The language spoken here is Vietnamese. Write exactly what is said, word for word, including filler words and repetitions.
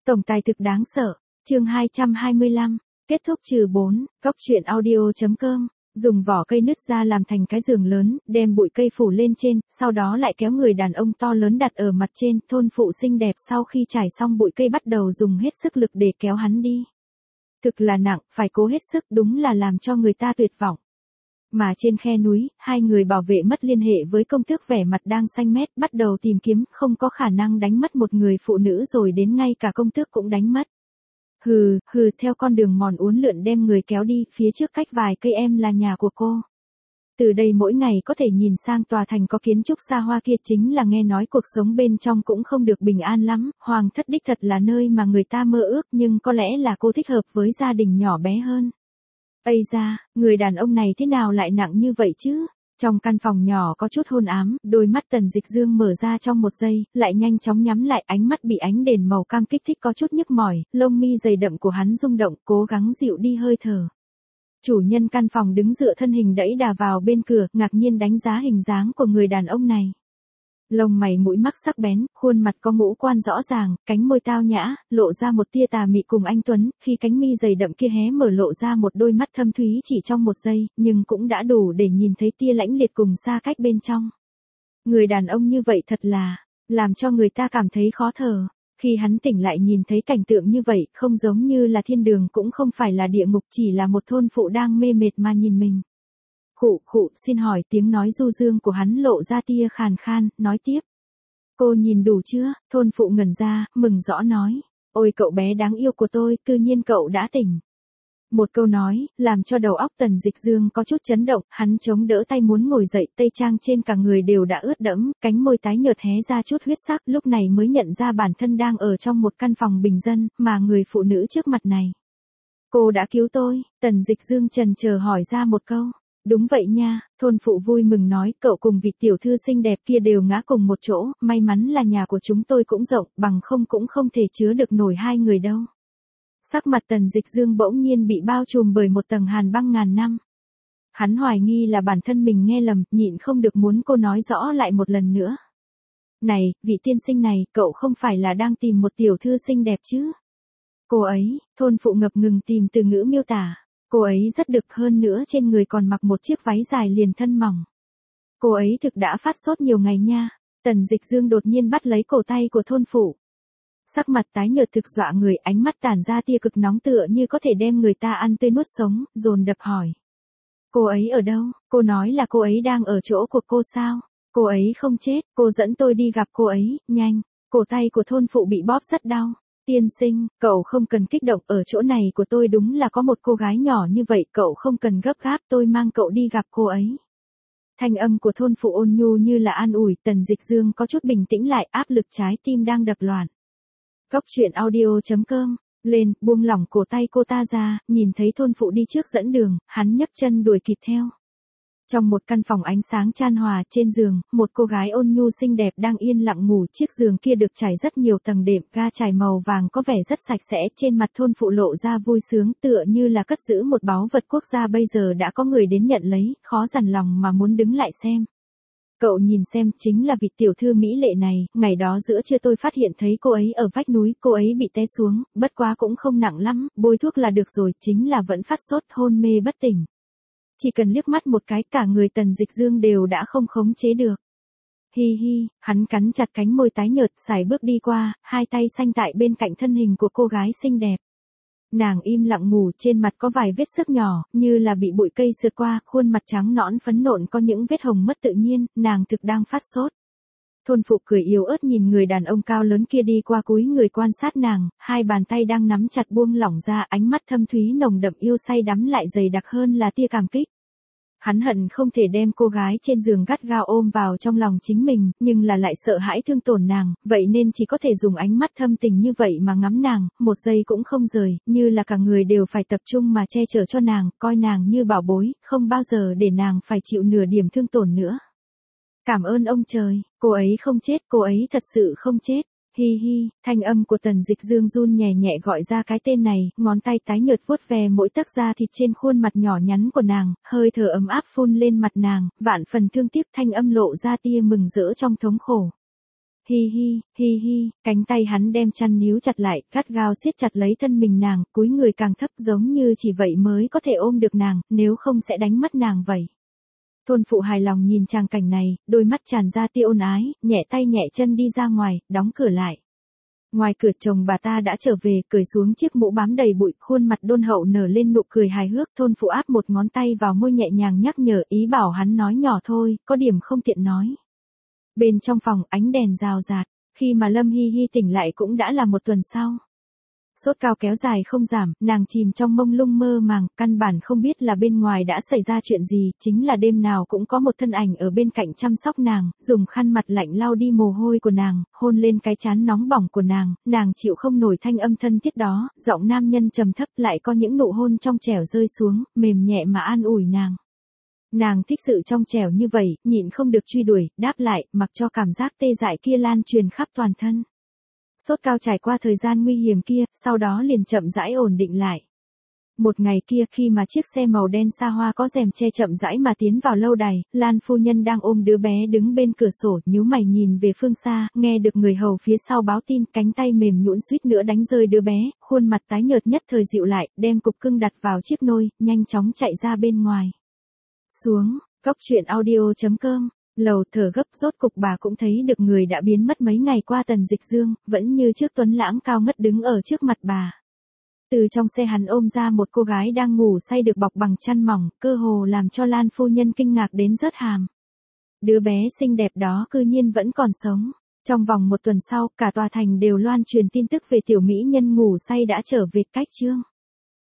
Tổng tài thực đáng sợ, chương hai trăm hai mươi lăm, kết thúc trừ bốn, góc truyện audio.com, dùng vỏ cây nứt ra làm thành cái giường lớn, đem bụi cây phủ lên trên, sau đó lại kéo người đàn ông to lớn đặt ở mặt trên, thôn phụ xinh đẹp sau khi trải xong bụi cây bắt đầu dùng hết sức lực để kéo hắn đi. Thực là nặng, phải cố hết sức, đúng là làm cho người ta tuyệt vọng. Mà trên khe núi, hai người bảo vệ mất liên hệ với công tước vẻ mặt đang xanh mét, bắt đầu tìm kiếm, không có khả năng đánh mất một người phụ nữ rồi đến ngay cả công tước cũng đánh mất. Hừ, hừ, theo con đường mòn uốn lượn đem người kéo đi, phía trước cách vài cây em là nhà của cô. Từ đây mỗi ngày có thể nhìn sang tòa thành có kiến trúc xa hoa kia, chính là nghe nói cuộc sống bên trong cũng không được bình an lắm, hoàng thất đích thật là nơi mà người ta mơ ước, nhưng có lẽ là cô thích hợp với gia đình nhỏ bé hơn. Ây da, người đàn ông này thế nào lại nặng như vậy chứ? Trong căn phòng nhỏ có chút hôn ám, đôi mắt Tần Dịch Dương mở ra trong một giây, lại nhanh chóng nhắm lại, ánh mắt bị ánh đèn màu cam kích thích có chút nhức mỏi, lông mi dày đậm của hắn rung động, cố gắng dịu đi hơi thở. Chủ nhân căn phòng đứng dựa thân hình đẫy đà vào bên cửa, ngạc nhiên đánh giá hình dáng của người đàn ông này. Lông mày mũi mắt sắc bén, khuôn mặt có ngũ quan rõ ràng, cánh môi tao nhã, lộ ra một tia tà mị cùng anh tuấn, khi cánh mi dày đậm kia hé mở lộ ra một đôi mắt thâm thúy chỉ trong một giây, nhưng cũng đã đủ để nhìn thấy tia lãnh liệt cùng xa cách bên trong. Người đàn ông như vậy thật là, làm cho người ta cảm thấy khó thở. Khi hắn tỉnh lại nhìn thấy cảnh tượng như vậy, không giống như là thiên đường cũng không phải là địa ngục, chỉ là một thôn phụ đang mê mệt mà nhìn mình. Khụ khụ, xin hỏi, tiếng nói du dương của hắn lộ ra tia khàn khan, nói tiếp. Cô nhìn đủ chưa? Thôn phụ ngẩn ra, mừng rõ nói. Ôi cậu bé đáng yêu của tôi, cư nhiên cậu đã tỉnh. Một câu nói, làm cho đầu óc Tần Dịch Dương có chút chấn động, hắn chống đỡ tay muốn ngồi dậy, tây trang trên cả người đều đã ướt đẫm, cánh môi tái nhợt hé ra chút huyết sắc, lúc này mới nhận ra bản thân đang ở trong một căn phòng bình dân, mà người phụ nữ trước mặt này. Cô đã cứu tôi, Tần Dịch Dương chần chờ hỏi ra một câu. Đúng vậy nha, thôn phụ vui mừng nói, cậu cùng vị tiểu thư xinh đẹp kia đều ngã cùng một chỗ, may mắn là nhà của chúng tôi cũng rộng, bằng không cũng không thể chứa được nổi hai người đâu. Sắc mặt Tần Dịch Dương bỗng nhiên bị bao trùm bởi một tầng hàn băng ngàn năm. Hắn hoài nghi là bản thân mình nghe lầm, nhịn không được muốn cô nói rõ lại một lần nữa. Này, vị tiên sinh này, cậu không phải là đang tìm một tiểu thư xinh đẹp chứ? Cô ấy, thôn phụ ngập ngừng tìm từ ngữ miêu tả. Cô ấy rất đực, hơn nữa trên người còn mặc một chiếc váy dài liền thân mỏng. Cô ấy thực đã phát sốt nhiều ngày nha. Tần Dịch Dương đột nhiên bắt lấy cổ tay của thôn phụ. Sắc mặt tái nhợt thực dọa người, ánh mắt tản ra tia cực nóng tựa như có thể đem người ta ăn tươi nuốt sống, dồn đập hỏi. Cô ấy ở đâu? Cô nói là cô ấy đang ở chỗ của cô sao? Cô ấy không chết, cô dẫn tôi đi gặp cô ấy, nhanh. Cổ tay của thôn phụ bị bóp rất đau. Tiên sinh, cậu không cần kích động, ở chỗ này của tôi đúng là có một cô gái nhỏ như vậy, cậu không cần gấp gáp, tôi mang cậu đi gặp cô ấy. Thanh âm của thôn phụ ôn nhu như là an ủi, Tần Dịch Dương có chút bình tĩnh lại, áp lực trái tim đang đập loạn. Góc truyện audio.com, lên, buông lỏng cổ tay cô ta ra, nhìn thấy thôn phụ đi trước dẫn đường, hắn nhấc chân đuổi kịp theo. Trong một căn phòng ánh sáng chan hòa, trên giường, một cô gái ôn nhu xinh đẹp đang yên lặng ngủ, chiếc giường kia được trải rất nhiều tầng đệm, ga trải màu vàng có vẻ rất sạch sẽ, trên mặt thôn phụ lộ ra vui sướng, tựa như là cất giữ một báu vật quốc gia bây giờ đã có người đến nhận lấy, khó dằn lòng mà muốn đứng lại xem. Cậu nhìn xem, chính là vị tiểu thư mỹ lệ này, ngày đó giữa trưa tôi phát hiện thấy cô ấy ở vách núi, cô ấy bị té xuống, bất quá cũng không nặng lắm, bôi thuốc là được rồi, chính là vẫn phát sốt, hôn mê bất tỉnh. Chỉ cần liếc mắt một cái, cả người Tần Dịch Dương đều đã không khống chế được. Hi hi, hắn cắn chặt cánh môi tái nhợt, sải bước đi qua, hai tay xanh tại bên cạnh thân hình của cô gái xinh đẹp. Nàng im lặng ngủ, trên mặt có vài vết xước nhỏ, như là bị bụi cây sượt qua, khuôn mặt trắng nõn phấn nộn có những vết hồng mất tự nhiên, nàng thực đang phát sốt. Thôn phụ cười yếu ớt nhìn người đàn ông cao lớn kia đi qua, cúi người quan sát nàng, hai bàn tay đang nắm chặt buông lỏng ra, ánh mắt thâm thúy nồng đậm yêu say đắm lại dày đặc hơn là tia cảm kích. Hắn hận không thể đem cô gái trên giường gắt gao ôm vào trong lòng chính mình, nhưng là lại sợ hãi thương tổn nàng, vậy nên chỉ có thể dùng ánh mắt thâm tình như vậy mà ngắm nàng, một giây cũng không rời, như là cả người đều phải tập trung mà che chở cho nàng, coi nàng như bảo bối, không bao giờ để nàng phải chịu nửa điểm thương tổn nữa. Cảm ơn ông trời, cô ấy không chết, cô ấy thật sự không chết. Hi hi, thanh âm của Tần Dịch Dương run nhẹ nhẹ gọi ra cái tên này, ngón tay tái nhợt vuốt ve mỗi tấc da thịt trên khuôn mặt nhỏ nhắn của nàng, hơi thở ấm áp phun lên mặt nàng, vạn phần thương tiếc, thanh âm lộ ra tia mừng rỡ trong thống khổ. Hi hi, hi hi, cánh tay hắn đem chăn níu chặt lại, gắt gao siết chặt lấy thân mình nàng, cúi người càng thấp giống như chỉ vậy mới có thể ôm được nàng, nếu không sẽ đánh mất nàng vậy. Thôn phụ hài lòng nhìn tràng cảnh này, đôi mắt tràn ra tia ôn ái, nhẹ tay nhẹ chân đi ra ngoài, đóng cửa lại. Ngoài cửa chồng bà ta đã trở về, cởi xuống chiếc mũ bám đầy bụi, khuôn mặt đôn hậu nở lên nụ cười hài hước. Thôn phụ áp một ngón tay vào môi nhẹ nhàng nhắc nhở, ý bảo hắn nói nhỏ thôi, có điểm không tiện nói. Bên trong phòng ánh đèn rào rạt, khi mà Lâm Hi Hi tỉnh lại cũng đã là một tuần sau. Sốt cao kéo dài không giảm, nàng chìm trong mông lung mơ màng, căn bản không biết là bên ngoài đã xảy ra chuyện gì, chính là đêm nào cũng có một thân ảnh ở bên cạnh chăm sóc nàng, dùng khăn mặt lạnh lau đi mồ hôi của nàng, hôn lên cái trán nóng bỏng của nàng, nàng chịu không nổi thanh âm thân thiết đó, giọng nam nhân trầm thấp lại có những nụ hôn trong trẻo rơi xuống, mềm nhẹ mà an ủi nàng. Nàng thích sự trong trẻo như vậy, nhịn không được truy đuổi, đáp lại, mặc cho cảm giác tê dại kia lan truyền khắp toàn thân. Sốt cao trải qua thời gian nguy hiểm kia, sau đó liền chậm rãi ổn định lại. Một ngày kia khi mà chiếc xe màu đen xa hoa có rèm che chậm rãi mà tiến vào lâu đài, Lan phu nhân đang ôm đứa bé đứng bên cửa sổ, nhíu mày nhìn về phương xa, nghe được người hầu phía sau báo tin, cánh tay mềm nhũn suýt nữa đánh rơi đứa bé, khuôn mặt tái nhợt nhất thời dịu lại, đem cục cưng đặt vào chiếc nôi, nhanh chóng chạy ra bên ngoài. Xuống, cốc truyện audio chấm com. Lầu thở gấp, rốt cục bà cũng thấy được người đã biến mất mấy ngày qua. Tần Dịch Dương, vẫn như trước tuấn lãng cao ngất đứng ở trước mặt bà. Từ trong xe hắn ôm ra một cô gái đang ngủ say được bọc bằng chăn mỏng, cơ hồ làm cho Lan phu nhân kinh ngạc đến rớt hàm. Đứa bé xinh đẹp đó cư nhiên vẫn còn sống. Trong vòng một tuần sau, cả tòa thành đều loan truyền tin tức về tiểu mỹ nhân ngủ say đã trở về. Cách chương